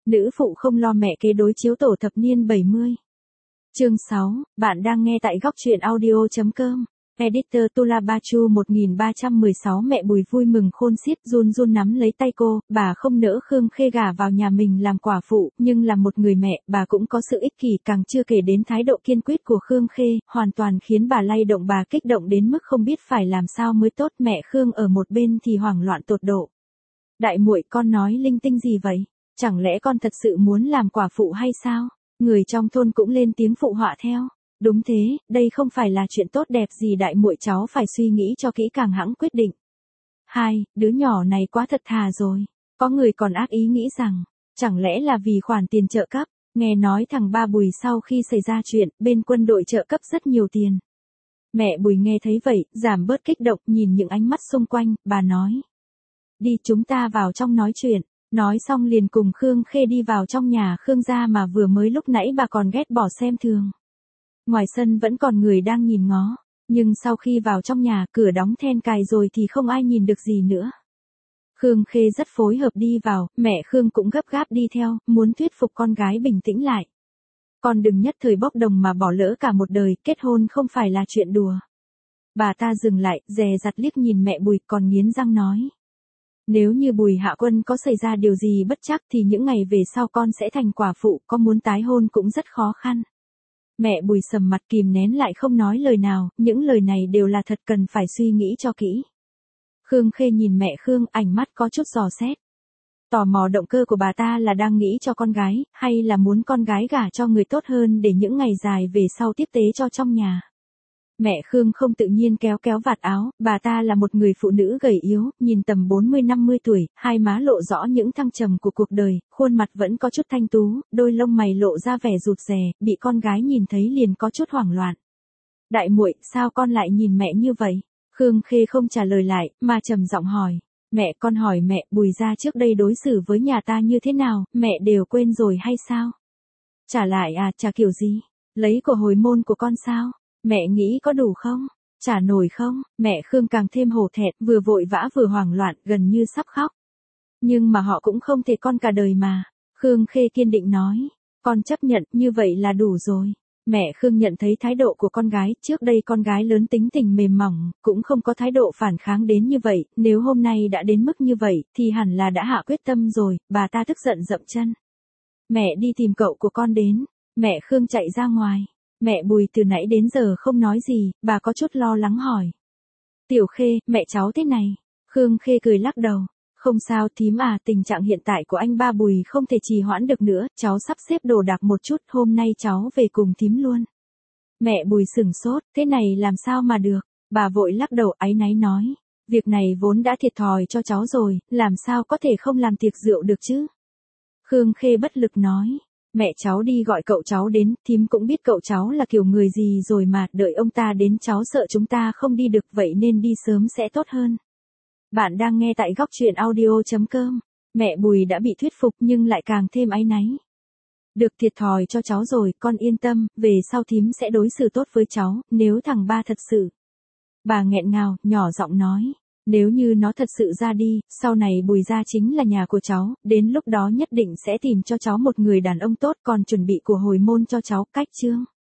Nữ phụ không lo mẹ kế đối chiếu tổ thập niên 70. Chương 6, bạn đang nghe tại góc truyện audio.com. Editor Tula Bachu 1316. Mẹ Bùi vui mừng khôn xiết, run run nắm lấy tay cô. Bà không nỡ Khương Khê gả vào nhà mình làm quả phụ, nhưng là một người mẹ, bà cũng có sự ích kỷ, càng chưa kể đến thái độ kiên quyết của Khương Khê, hoàn toàn khiến bà lay động, bà kích động đến mức không biết phải làm sao mới tốt. Mẹ Khương ở một bên thì hoảng loạn tột độ. Đại muội, con nói linh tinh gì vậy? Chẳng lẽ con thật sự muốn làm quả phụ hay sao? Người trong thôn cũng lên tiếng phụ họa theo. Đúng thế, đây không phải là chuyện tốt đẹp gì, đại muội cháu phải suy nghĩ cho kỹ càng hẵng quyết định. Đứa nhỏ này quá thật thà rồi. Có người còn ác ý nghĩ rằng, chẳng lẽ là vì khoản tiền trợ cấp. Nghe nói thằng ba Bùi sau khi xảy ra chuyện, bên quân đội trợ cấp rất nhiều tiền. Mẹ Bùi nghe thấy vậy, giảm bớt kích động, nhìn những ánh mắt xung quanh, bà nói. Đi, chúng ta vào trong nói chuyện. Nói xong liền cùng Khương Khê đi vào trong nhà Khương gia mà vừa mới lúc nãy bà còn ghét bỏ xem thường. Ngoài sân vẫn còn người đang nhìn ngó, nhưng sau khi vào trong nhà, cửa đóng then cài rồi thì không ai nhìn được gì nữa. Khương Khê rất phối hợp đi vào, mẹ Khương cũng gấp gáp đi theo, muốn thuyết phục con gái bình tĩnh lại. Con đừng nhất thời bốc đồng mà bỏ lỡ cả một đời, kết hôn không phải là chuyện đùa. Bà ta dừng lại, dè dặt liếc nhìn mẹ Bùi, còn nghiến răng nói. Nếu như Bùi Hạ Quân có xảy ra điều gì bất trắc thì những ngày về sau con sẽ thành quả phụ, có muốn tái hôn cũng rất khó khăn. Mẹ Bùi sầm mặt kìm nén lại không nói lời nào, những lời này đều là thật, cần phải suy nghĩ cho kỹ. Khương Khê nhìn mẹ Khương, ánh mắt có chút dò xét. Tò mò động cơ của bà ta là đang nghĩ cho con gái, hay là muốn con gái gả cho người tốt hơn để những ngày dài về sau tiếp tế cho trong nhà. Mẹ Khương không tự nhiên kéo kéo vạt áo, bà ta là một người phụ nữ gầy yếu, nhìn tầm 40-50 tuổi, hai má lộ rõ những thăng trầm của cuộc đời, khuôn mặt vẫn có chút thanh tú, đôi lông mày lộ ra vẻ rụt rè, bị con gái nhìn thấy liền có chút hoảng loạn. Đại muội, sao con lại nhìn mẹ như vậy? Khương Khê không trả lời lại, mà trầm giọng hỏi. Mẹ, con hỏi mẹ, Bùi gia trước đây đối xử với nhà ta như thế nào, mẹ đều quên rồi hay sao? Trả lại trả kiểu gì? Lấy của hồi môn của con sao? Mẹ nghĩ có đủ không? Trả nổi không? Mẹ Khương càng thêm hổ thẹn, vừa vội vã vừa hoảng loạn, gần như sắp khóc. Nhưng mà họ cũng không thể con cả đời mà. Khương Khê kiên định nói. Con chấp nhận, như vậy là đủ rồi. Mẹ Khương nhận thấy thái độ của con gái, trước đây con gái lớn tính tình mềm mỏng, cũng không có thái độ phản kháng đến như vậy, nếu hôm nay đã đến mức như vậy, thì hẳn là đã hạ quyết tâm rồi, bà ta tức giận dậm chân. Mẹ đi tìm cậu của con đến. Mẹ Khương chạy ra ngoài. Mẹ Bùi từ nãy đến giờ không nói gì, bà có chút lo lắng hỏi. Tiểu Khê, mẹ cháu thế này. Khương Khê cười lắc đầu. Không sao thím tình trạng hiện tại của anh ba Bùi không thể trì hoãn được nữa, cháu sắp xếp đồ đạc một chút, hôm nay cháu về cùng thím luôn. Mẹ Bùi sửng sốt, thế này làm sao mà được, bà vội lắc đầu áy náy nói. Việc này vốn đã thiệt thòi cho cháu rồi, làm sao có thể không làm tiệc rượu được chứ? Khương Khê bất lực nói. Mẹ cháu đi gọi cậu cháu đến, thím cũng biết cậu cháu là kiểu người gì rồi mà, đợi ông ta đến cháu sợ chúng ta không đi được, vậy nên đi sớm sẽ tốt hơn. Bạn đang nghe tại góc truyện audio.com. Mẹ Bùi đã bị thuyết phục nhưng lại càng thêm áy náy. Được, thiệt thòi cho cháu rồi, con yên tâm, về sau thím sẽ đối xử tốt với cháu, nếu thằng ba thật sự. Bà nghẹn ngào, nhỏ giọng nói. Nếu như nó thật sự ra đi, sau này Bùi gia chính là nhà của cháu, đến lúc đó nhất định sẽ tìm cho cháu một người đàn ông tốt, còn chuẩn bị của hồi môn cho cháu, cách chương.